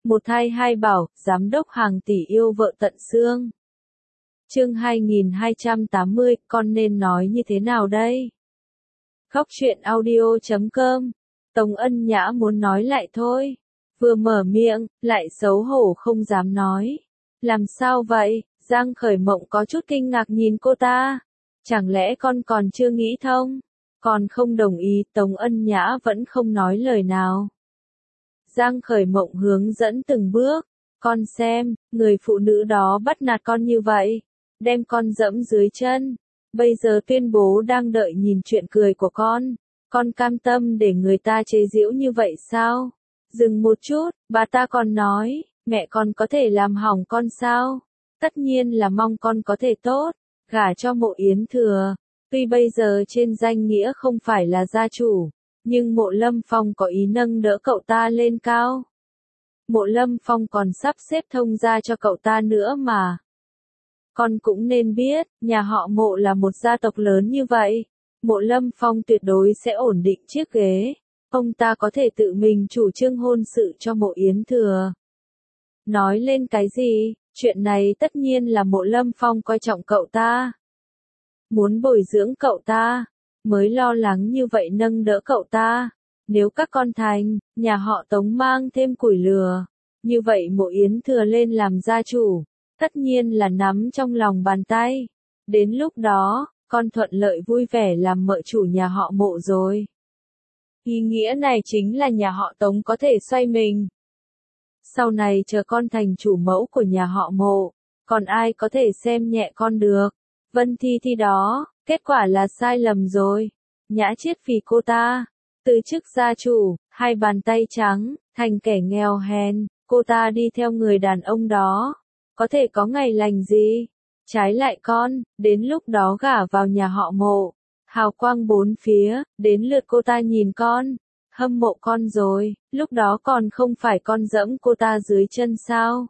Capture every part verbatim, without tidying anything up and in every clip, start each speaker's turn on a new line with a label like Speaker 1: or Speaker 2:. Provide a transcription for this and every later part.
Speaker 1: Một thai hai bảo, giám đốc hàng tỷ yêu vợ tận xương. Chương hai nghìn hai trăm tám mươi, con nên nói như thế nào đây? Khóc chuyện audio chấm com. Tống Ân Nhã muốn nói lại thôi. Vừa mở miệng, lại xấu hổ không dám nói. Làm sao vậy? Giang Khởi Mộng có chút kinh ngạc nhìn cô ta. Chẳng lẽ con còn chưa nghĩ thông? Còn không đồng ý, Tống Ân Nhã vẫn không nói lời nào. Giang Khởi Mộng hướng dẫn từng bước. Con xem, người phụ nữ đó bắt nạt con như vậy. Đem con dẫm dưới chân. Bây giờ tuyên bố đang đợi nhìn chuyện cười của con. Con cam tâm để người ta chế giễu như vậy sao? Dừng một chút, bà ta còn nói, mẹ con có thể làm hỏng con sao? Tất nhiên là mong con có thể tốt, gả cho Mộ Yến Thừa. Tuy bây giờ trên danh nghĩa không phải là gia chủ, nhưng Mộ Lâm Phong có ý nâng đỡ cậu ta lên cao. Mộ Lâm Phong còn sắp xếp thông gia cho cậu ta nữa mà. Con cũng nên biết, nhà họ Mộ là một gia tộc lớn như vậy. Mộ Lâm Phong tuyệt đối sẽ ổn định chiếc ghế. Ông ta có thể tự mình chủ trương hôn sự cho Mộ Yến Thừa. Nói lên cái gì, chuyện này tất nhiên là Mộ Lâm Phong coi trọng cậu ta. Muốn bồi dưỡng cậu ta, mới lo lắng như vậy nâng đỡ cậu ta. Nếu các con thành, nhà họ Tống mang thêm củi lửa, như vậy Mộ Yến Thừa lên làm gia chủ, tất nhiên là nắm trong lòng bàn tay. Đến lúc đó, con thuận lợi vui vẻ làm mợ chủ nhà họ Mộ rồi. Ý nghĩa này chính là nhà họ Tống có thể xoay mình. Sau này chờ con thành chủ mẫu của nhà họ Mộ, còn ai có thể xem nhẹ con được. Vân Thi Thi đó, kết quả là sai lầm rồi. Nhã Chiết vì cô ta, từ chức gia chủ, hai bàn tay trắng, thành kẻ nghèo hèn, cô ta đi theo người đàn ông đó. Có thể có ngày lành gì? Trái lại con, đến lúc đó gả vào nhà họ Mộ. Hào quang bốn phía, đến lượt cô ta nhìn con. Hâm mộ con rồi, lúc đó còn không phải con dẫm cô ta dưới chân sao?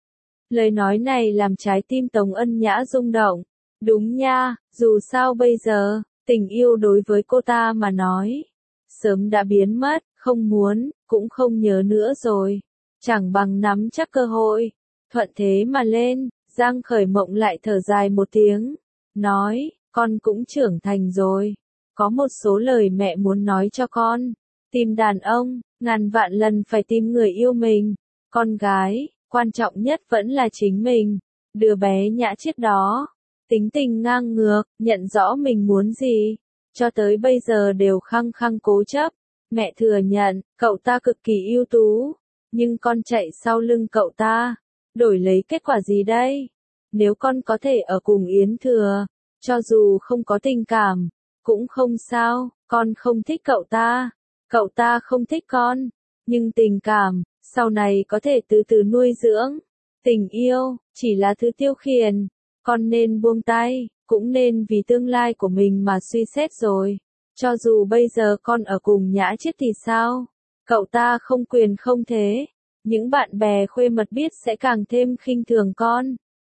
Speaker 1: Lời nói này làm trái tim Tống Ân Nhã rung động. Đúng nha, dù sao bây giờ, tình yêu đối với cô ta mà nói, sớm đã biến mất, không muốn, cũng không nhớ nữa rồi. Chẳng bằng nắm chắc cơ hội, thuận thế mà lên. Giang Khởi Mộng lại thở dài một tiếng, nói, con cũng trưởng thành rồi. Có một số lời mẹ muốn nói cho con. Tìm đàn ông, ngàn vạn lần phải tìm người yêu mình. Con gái, quan trọng nhất vẫn là chính mình. Đứa bé Nhã Chiết đó, tính tình ngang ngược, nhận rõ mình muốn gì. Cho tới bây giờ đều khăng khăng cố chấp. Mẹ thừa nhận, cậu ta cực kỳ ưu tú. Nhưng con chạy sau lưng cậu ta. Đổi lấy kết quả gì đây? Nếu con có thể ở cùng Yến Thừa, cho dù không có tình cảm, cũng không sao, con không thích cậu ta, cậu ta không thích con, nhưng tình cảm, sau này có thể từ từ nuôi dưỡng. Tình yêu, chỉ là thứ tiêu khiển, con nên buông tay, cũng nên vì tương lai của mình mà suy xét rồi. Cho dù bây giờ con ở cùng Nhã Chiết thì sao? Cậu ta không quyền không thế. Những bạn bè khuê mật biết sẽ càng thêm khinh thường con.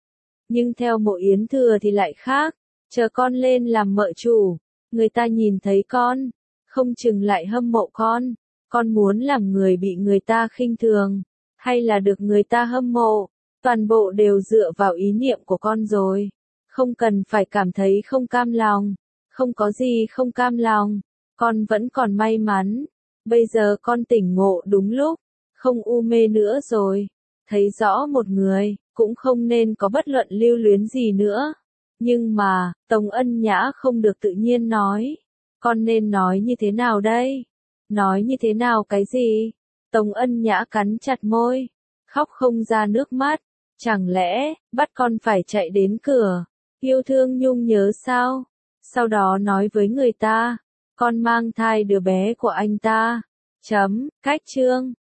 Speaker 1: Nhưng theo Mộ Yến Thừa thì lại khác, chờ con lên làm mợ chủ, người ta nhìn thấy con, không chừng lại hâm mộ con. Con muốn làm người bị người ta khinh thường, hay là được người ta hâm mộ, toàn bộ đều dựa vào ý niệm của con rồi. Không cần phải cảm thấy không cam lòng, không có gì không cam lòng, con vẫn còn may mắn. Bây giờ con tỉnh ngộ đúng lúc, không u mê nữa rồi, thấy rõ một người, cũng không nên có bất luận lưu luyến gì nữa. Nhưng mà, Tống Ân Nhã không được tự nhiên nói. Con nên nói như thế nào đây? Nói như thế nào cái gì? Tống Ân Nhã cắn chặt môi, khóc không ra nước mắt. Chẳng lẽ, bắt con phải chạy đến cửa, yêu thương nhung nhớ sao? Sau đó nói với người ta, con mang thai đứa bé của anh ta. Chấm, cách chương.